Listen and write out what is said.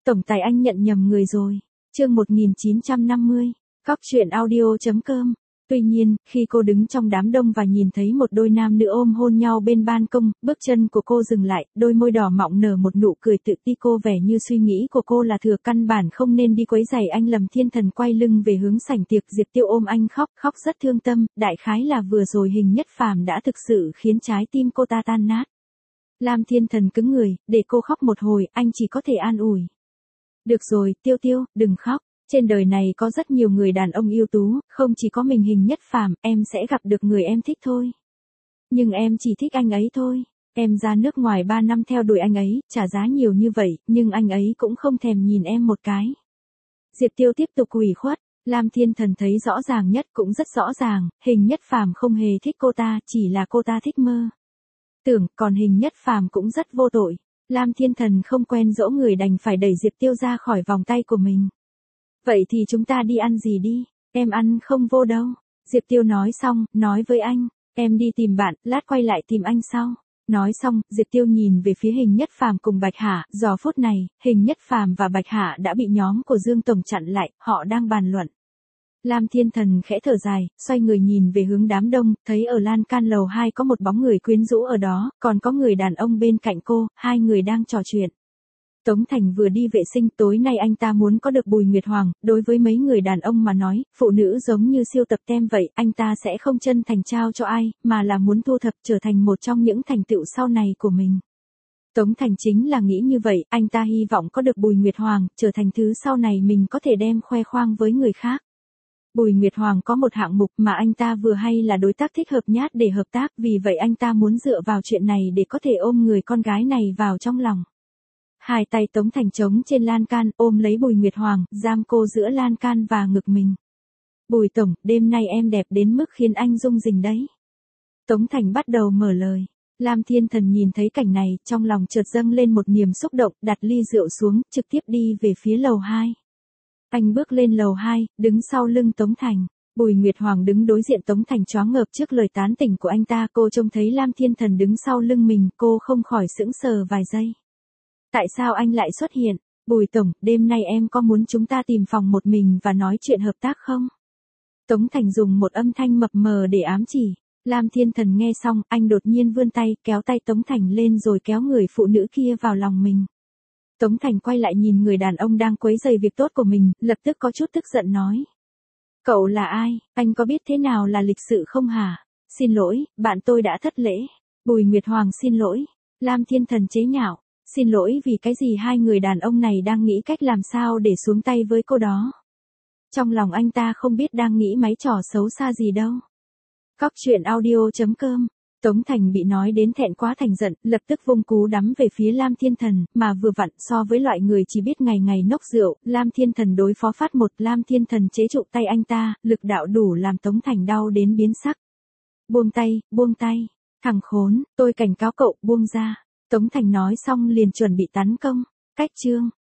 Tổng tài anh nhận nhầm người rồi. Chương 1950. Góc truyện audio.com. Tuy nhiên, khi cô đứng trong đám đông và nhìn thấy một đôi nam nữ ôm hôn nhau bên ban công, bước chân của cô dừng lại, đôi môi đỏ mọng nở một nụ cười tự ti. Cô vẻ như suy nghĩ của cô là thừa căn bản không nên đi quấy rầy anh. Lâm Thiên Thần quay lưng về hướng sảnh tiệc, Diệp Tiêu ôm anh khóc rất thương tâm, đại khái là vừa rồi Hình Nhất Phàm đã thực sự khiến trái tim cô ta tan nát. Lam Thiên Thần cứng người, để cô khóc một hồi, anh chỉ có thể an ủi. Được rồi, Tiêu, đừng khóc. Trên đời này có rất nhiều người đàn ông ưu tú, không chỉ có mình Hình Nhất Phàm, em sẽ gặp được người em thích thôi. Nhưng em chỉ thích anh ấy thôi. Em ra nước ngoài 3 năm theo đuổi anh ấy, trả giá nhiều như vậy, nhưng anh ấy cũng không thèm nhìn em một cái. Diệp Tiêu tiếp tục ủy khuất. Lam Thiên Thần thấy rõ ràng nhất cũng rất rõ ràng, Hình Nhất Phàm không hề thích cô ta, chỉ là cô ta thích mơ tưởng, còn Hình Nhất Phàm cũng rất vô tội. Lam Thiên Thần không quen dỗ người đành phải đẩy Diệp Tiêu ra khỏi vòng tay của mình. Vậy thì chúng ta đi ăn gì đi, em ăn không vô đâu. Diệp Tiêu nói xong, nói với anh, em đi tìm bạn, lát quay lại tìm anh sau. Nói xong, Diệp Tiêu nhìn về phía Hình Nhất Phàm cùng Bạch Hạ, giờ phút này, Hình Nhất Phàm và Bạch Hạ đã bị nhóm của Dương Tổng chặn lại, họ đang bàn luận. Lam Thiên Thần khẽ thở dài, xoay người nhìn về hướng đám đông, thấy ở lan can lầu 2 có một bóng người quyến rũ ở đó, còn có người đàn ông bên cạnh cô, hai người đang trò chuyện. Tống Thành vừa đi vệ sinh, tối nay anh ta muốn có được Bùi Nguyệt Hoàng, đối với mấy người đàn ông mà nói, phụ nữ giống như siêu tập tem vậy, anh ta sẽ không chân thành trao cho ai, mà là muốn thu thập trở thành một trong những thành tựu sau này của mình. Tống Thành chính là nghĩ như vậy, anh ta hy vọng có được Bùi Nguyệt Hoàng, trở thành thứ sau này mình có thể đem khoe khoang với người khác. Bùi Nguyệt Hoàng có một hạng mục mà anh ta vừa hay là đối tác thích hợp nhất để hợp tác, vì vậy anh ta muốn dựa vào chuyện này để có thể ôm người con gái này vào trong lòng. Hai tay Tống Thành trống trên lan can, ôm lấy Bùi Nguyệt Hoàng, giam cô giữa lan can và ngực mình. Bùi Tổng, đêm nay em đẹp đến mức khiến anh rung rinh đấy. Tống Thành bắt đầu mở lời. Lam Thiên Thần nhìn thấy cảnh này, trong lòng chợt dâng lên một niềm xúc động, đặt ly rượu xuống, trực tiếp đi về phía lầu 2. Anh bước lên lầu 2, đứng sau lưng Tống Thành. Bùi Nguyệt Hoàng đứng đối diện Tống Thành choáng ngợp trước lời tán tỉnh của anh ta. Cô trông thấy Lam Thiên Thần đứng sau lưng mình, cô không khỏi sững sờ vài giây. Tại sao anh lại xuất hiện? Bùi Tổng, đêm nay em có muốn chúng ta tìm phòng một mình và nói chuyện hợp tác không? Tống Thành dùng một âm thanh mập mờ để ám chỉ. Lam Thiên Thần nghe xong, anh đột nhiên vươn tay, kéo tay Tống Thành lên rồi kéo người phụ nữ kia vào lòng mình. Tống Thành quay lại nhìn người đàn ông đang quấy rầy việc tốt của mình, lập tức có chút tức giận nói. Cậu là ai, anh có biết thế nào là lịch sự không hả? Xin lỗi, bạn tôi đã thất lễ. Bùi Nguyệt Hoàng xin lỗi. Lam Thiên Thần chế nhạo. Xin lỗi vì cái gì? Hai người đàn ông này đang nghĩ cách làm sao để xuống tay với cô đó. Trong lòng anh ta không biết đang nghĩ mấy trò xấu xa gì đâu. Góc truyện audio.com. Tống Thành bị nói đến thẹn quá thành giận, lập tức vung cú đấm về phía Lam Thiên Thần, mà vừa vặn so với loại người chỉ biết ngày ngày nốc rượu, Lam Thiên Thần đối phó phát một, Lam Thiên Thần chế trụ tay anh ta, lực đạo đủ làm Tống Thành đau đến biến sắc. Buông tay, thằng khốn, tôi cảnh cáo cậu, buông ra. Tống Thành nói xong liền chuẩn bị tấn công. Cách chương